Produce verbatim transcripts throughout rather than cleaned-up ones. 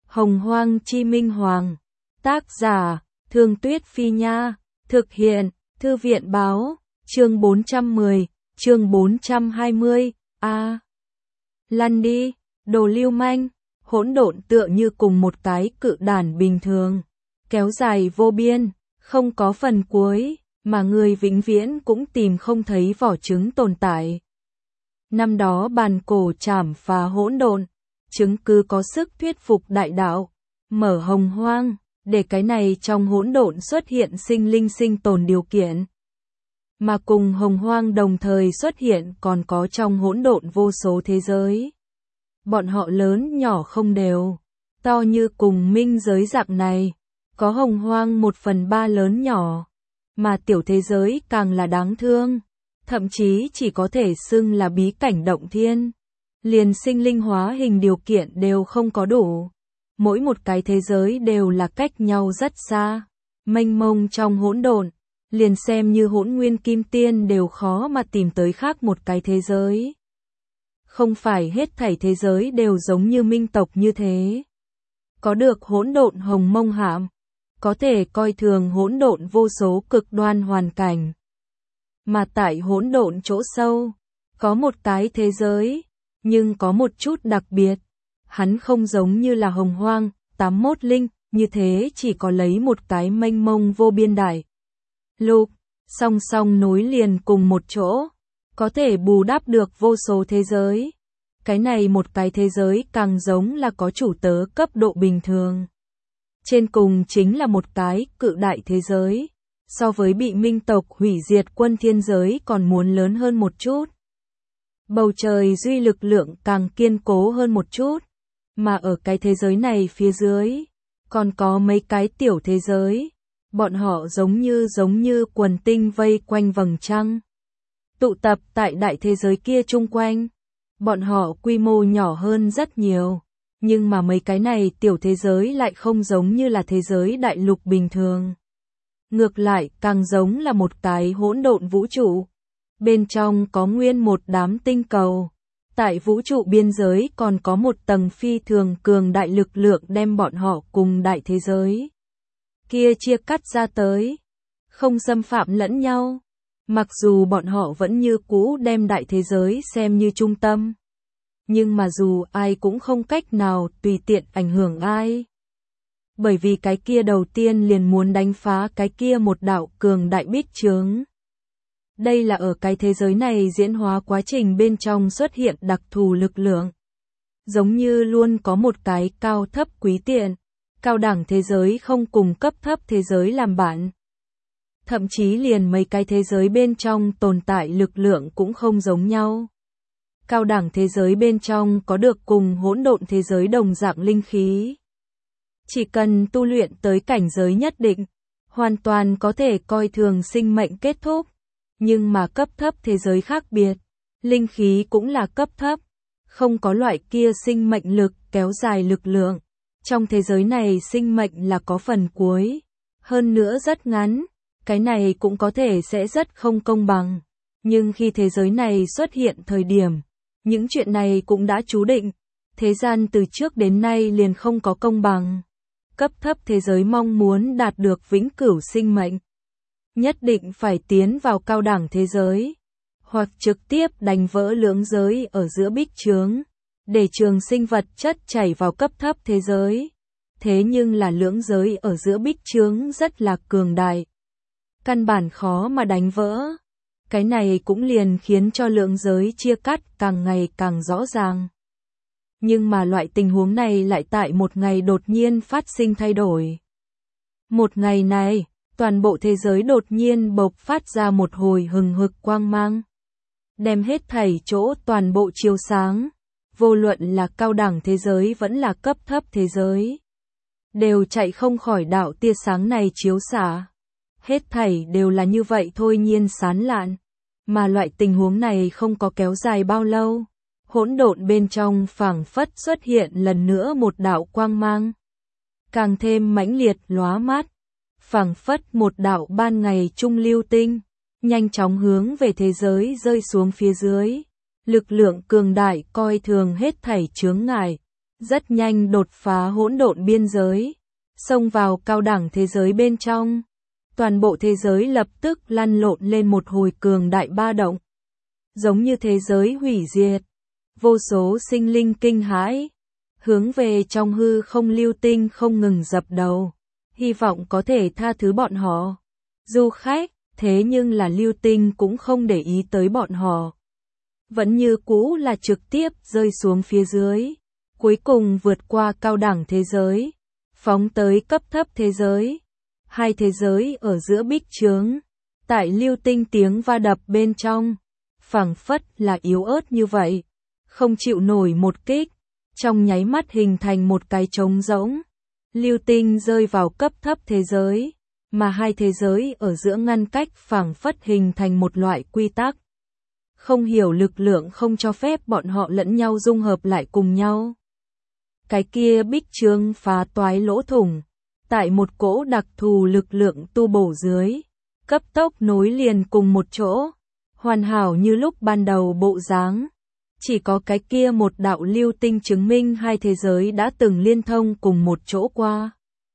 Hồng Hoang Chi Minh Hoàng. Tác giả, Thương Tuyết Phi Nha. Thực hiện, Thư viện Báo. Chương bốn trăm mười, chương bốn trăm hai mươi. A. À. Lăn đi, đồ lưu manh. Hỗn độn tựa như cùng một cái cự đản bình thường, kéo dài vô biên, không có phần cuối, mà người vĩnh viễn cũng tìm không thấy vỏ trứng tồn tại. Năm đó bàn cổ trảm phá hỗn độn, chứng cứ có sức thuyết phục đại đạo, mở hồng hoang, để cái này trong hỗn độn xuất hiện sinh linh sinh tồn điều kiện. Mà cùng hồng hoang đồng thời xuất hiện còn có trong hỗn độn vô số thế giới. Bọn họ lớn nhỏ không đều, to như cùng minh giới dạng này, có hồng hoang một phần ba lớn nhỏ, mà tiểu thế giới càng là đáng thương, thậm chí chỉ có thể xưng là bí cảnh động thiên. Liền sinh linh hóa hình điều kiện đều không có đủ, mỗi một cái thế giới đều là cách nhau rất xa, mênh mông trong hỗn độn, liền xem như hỗn nguyên kim tiên đều khó mà tìm tới khác một cái thế giới. Không phải hết thảy thế giới đều giống như minh tộc như thế. Có được hỗn độn hồng mông hạm, có thể coi thường hỗn độn vô số cực đoan hoàn cảnh. Mà tại hỗn độn chỗ sâu, có một cái thế giới, nhưng có một chút đặc biệt. Hắn không giống như là hồng hoang, tám mốt linh, như thế chỉ có lấy một cái mênh mông vô biên đại lục, song song nối liền cùng một chỗ, có thể bù đắp được vô số thế giới. Cái này một cái thế giới càng giống là có chủ tớ cấp độ bình thường. Trên cùng chính là một cái cự đại thế giới, so với bị minh tộc hủy diệt quân thiên giới còn muốn lớn hơn một chút. Bầu trời duy lực lượng càng kiên cố hơn một chút, mà ở cái thế giới này phía dưới, còn có mấy cái tiểu thế giới, bọn họ giống như giống như quần tinh vây quanh vầng trăng, tụ tập tại đại thế giới kia chung quanh. Bọn họ quy mô nhỏ hơn rất nhiều, nhưng mà mấy cái này tiểu thế giới lại không giống như là thế giới đại lục bình thường. Ngược lại càng giống là một cái hỗn độn vũ trụ. Bên trong có nguyên một đám tinh cầu. Tại vũ trụ biên giới còn có một tầng phi thường cường đại lực lượng đem bọn họ cùng đại thế giới kia chia cắt ra tới, không xâm phạm lẫn nhau. Mặc dù bọn họ vẫn như cũ đem đại thế giới xem như trung tâm, nhưng mà dù ai cũng không cách nào tùy tiện ảnh hưởng ai. Bởi vì cái kia đầu tiên liền muốn đánh phá cái kia một đạo cường đại bích chướng. Đây là ở cái thế giới này diễn hóa quá trình bên trong xuất hiện đặc thù lực lượng. Giống như luôn có một cái cao thấp quý tiện, cao đẳng thế giới không cùng cấp thấp thế giới làm bạn. Thậm chí liền mấy cái thế giới bên trong tồn tại lực lượng cũng không giống nhau. Cao đẳng thế giới bên trong có được cùng hỗn độn thế giới đồng dạng linh khí. Chỉ cần tu luyện tới cảnh giới nhất định, hoàn toàn có thể coi thường sinh mệnh kết thúc. Nhưng mà cấp thấp thế giới khác biệt, linh khí cũng là cấp thấp, không có loại kia sinh mệnh lực kéo dài lực lượng. Trong thế giới này sinh mệnh là có phần cuối, hơn nữa rất ngắn. Cái này cũng có thể sẽ rất không công bằng, nhưng khi thế giới này xuất hiện thời điểm, những chuyện này cũng đã chú định. Thế gian từ trước đến nay liền không có công bằng. Cấp thấp thế giới mong muốn đạt được vĩnh cửu sinh mệnh, nhất định phải tiến vào cao đẳng thế giới, hoặc trực tiếp đánh vỡ lưỡng giới ở giữa bích chướng, để trường sinh vật chất chảy vào cấp thấp thế giới. Thế nhưng là lưỡng giới ở giữa bích chướng rất là cường đại, căn bản khó mà đánh vỡ. Cái này cũng liền khiến cho lượng giới chia cắt càng ngày càng rõ ràng. Nhưng mà loại tình huống này lại tại một ngày đột nhiên phát sinh thay đổi. Một ngày này, toàn bộ thế giới đột nhiên bộc phát ra một hồi hừng hực quang mang, đem hết thảy chỗ toàn bộ chiếu sáng, vô luận là cao đẳng thế giới vẫn là cấp thấp thế giới, đều chạy không khỏi đạo tia sáng này chiếu xạ. Hết thảy đều là như vậy thôi nhiên sán lạn, mà loại tình huống này không có kéo dài bao lâu. Hỗn độn bên trong phảng phất xuất hiện lần nữa một đạo quang mang, càng thêm mãnh liệt lóa mắt, phảng phất một đạo ban ngày trung lưu tinh, nhanh chóng hướng về thế giới rơi xuống phía dưới. Lực lượng cường đại coi thường hết thảy chướng ngại, rất nhanh đột phá hỗn độn biên giới, xông vào cao đẳng thế giới bên trong. Toàn bộ thế giới lập tức lăn lộn lên một hồi cường đại ba động. Giống như thế giới hủy diệt, vô số sinh linh kinh hãi, hướng về trong hư không Lưu Tinh không ngừng dập đầu, hy vọng có thể tha thứ bọn họ. Du khách, thế nhưng là Lưu Tinh cũng không để ý tới bọn họ. Vẫn như cũ là trực tiếp rơi xuống phía dưới, cuối cùng vượt qua cao đẳng thế giới, phóng tới cấp thấp thế giới. Hai thế giới ở giữa bích chướng, tại Lưu Tinh tiếng va đập bên trong, phảng phất là yếu ớt như vậy, không chịu nổi một kích, trong nháy mắt hình thành một cái trống rỗng. Lưu Tinh rơi vào cấp thấp thế giới, mà hai thế giới ở giữa ngăn cách phảng phất hình thành một loại quy tắc. Không hiểu lực lượng không cho phép bọn họ lẫn nhau dung hợp lại cùng nhau. Cái kia bích chướng phá toái lỗ thủng, tại một cỗ đặc thù lực lượng tu bổ dưới, cấp tốc nối liền cùng một chỗ, hoàn hảo như lúc ban đầu bộ dáng. Chỉ có cái kia một đạo lưu tinh chứng minh hai thế giới đã từng liên thông cùng một chỗ qua.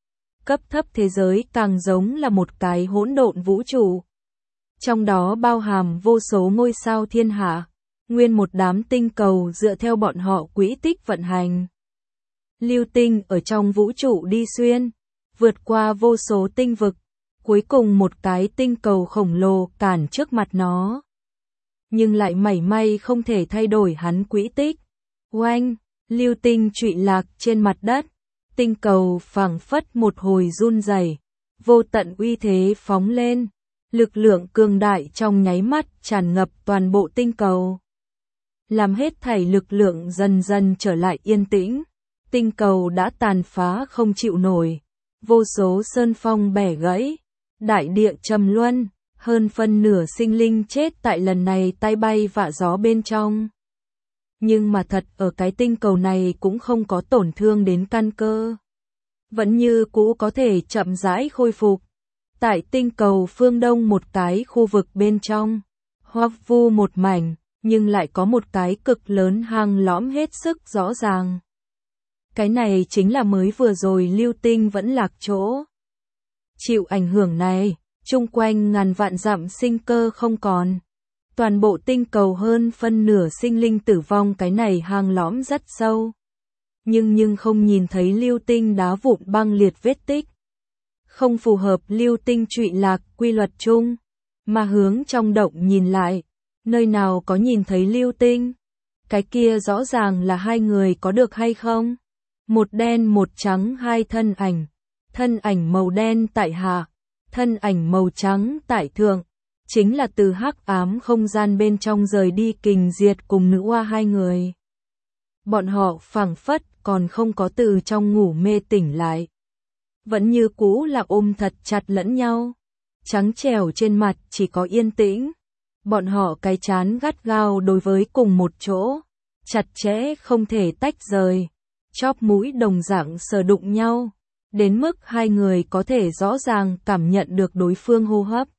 Cấp thấp thế giới càng giống là một cái hỗn độn vũ trụ. Trong đó bao hàm vô số ngôi sao thiên hạ, nguyên một đám tinh cầu dựa theo bọn họ quỹ tích vận hành. Lưu tinh ở trong vũ trụ đi xuyên, vượt qua vô số tinh vực, cuối cùng một cái tinh cầu khổng lồ cản trước mặt nó. Nhưng lại mảy may không thể thay đổi hắn quỹ tích. Oanh, lưu tinh trụy lạc trên mặt đất, tinh cầu phảng phất một hồi run rẩy, vô tận uy thế phóng lên, lực lượng cường đại trong nháy mắt tràn ngập toàn bộ tinh cầu. Làm hết thảy lực lượng dần dần trở lại yên tĩnh, tinh cầu đã tàn phá không chịu nổi, vô số sơn phong bẻ gãy, đại địa trầm luân. Hơn phân nửa sinh linh chết tại lần này tay bay vạ gió bên trong. Nhưng mà thật ở cái tinh cầu này cũng không có tổn thương đến căn cơ. Vẫn như cũ có thể chậm rãi khôi phục. Tại tinh cầu phương đông một cái khu vực bên trong, hoang vu một mảnh, nhưng lại có một cái cực lớn hang lõm hết sức rõ ràng. Cái này chính là mới vừa rồi lưu tinh vẫn lạc chỗ. Chịu ảnh hưởng này, chung quanh ngàn vạn dặm sinh cơ không còn. Toàn bộ tinh cầu hơn phân nửa sinh linh tử vong, cái này hang lõm rất sâu. Nhưng nhưng không nhìn thấy lưu tinh đá vụn băng liệt vết tích. Không phù hợp lưu tinh trụy lạc quy luật chung. Mà hướng trong động nhìn lại, nơi nào có nhìn thấy lưu tinh. Cái kia rõ ràng là hai người có được hay không? Một đen một trắng hai thân ảnh. Thân ảnh màu đen tại hạ, thân ảnh màu trắng tại thượng, chính là từ hắc ám không gian bên trong rời đi Kình Diệt cùng nữ oa hai người. Bọn họ phảng phất còn không có từ trong ngủ mê tỉnh lại. Vẫn như cũ là ôm thật chặt lẫn nhau. Trắng trẻo trên mặt chỉ có yên tĩnh. Bọn họ cái chán gắt gao đối với cùng một chỗ. Chặt chẽ không thể tách rời. Chóp mũi đồng dạng sờ đụng nhau. Đến mức hai người có thể rõ ràng cảm nhận được đối phương hô hấp.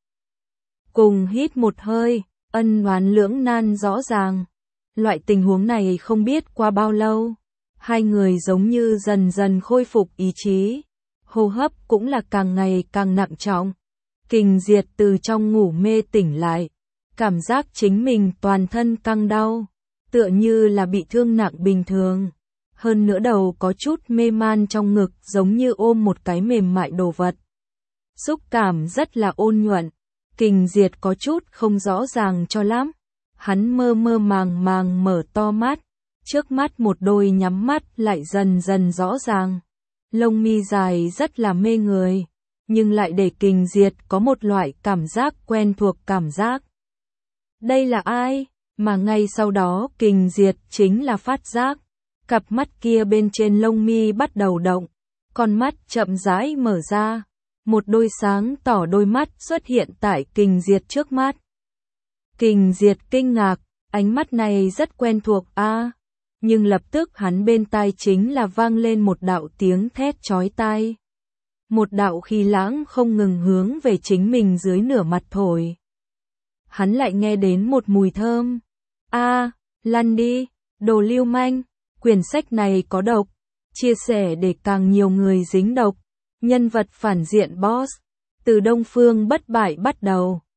Cùng hít một hơi, ân oán lưỡng nan rõ ràng. Loại tình huống này không biết qua bao lâu. Hai người giống như dần dần khôi phục ý chí. Hô hấp cũng là càng ngày càng nặng trọng. Kình Diệt từ trong ngủ mê tỉnh lại. Cảm giác chính mình toàn thân căng đau. Tựa như là bị thương nặng bình thường. Hơn nữa đầu có chút mê man trong ngực giống như ôm một cái mềm mại đồ vật. Xúc cảm rất là ôn nhuận. Kình Diệt có chút không rõ ràng cho lắm. Hắn mơ mơ màng màng mở to mắt. Trước mắt một đôi nhắm mắt lại dần dần rõ ràng. Lông mi dài rất là mê người. Nhưng lại để Kình Diệt có một loại cảm giác quen thuộc cảm giác. Đây là ai? Mà ngay sau đó Kình Diệt chính là phát giác. Cặp mắt kia bên trên lông mi bắt đầu động, con mắt chậm rãi mở ra, một đôi sáng tỏ đôi mắt xuất hiện tại Kình Diệt trước mắt. Kình Diệt kinh ngạc, ánh mắt này rất quen thuộc a, à, nhưng lập tức hắn bên tai chính là vang lên một đạo tiếng thét chói tai. Một đạo khí lãng không ngừng hướng về chính mình dưới nửa mặt thổi. Hắn lại nghe đến một mùi thơm. A, à, lăn đi, đồ lưu manh. Quyển sách này có độc. Chia sẻ để càng nhiều người dính độc. Nhân vật phản diện boss. Từ Đông Phương bất bại bắt đầu.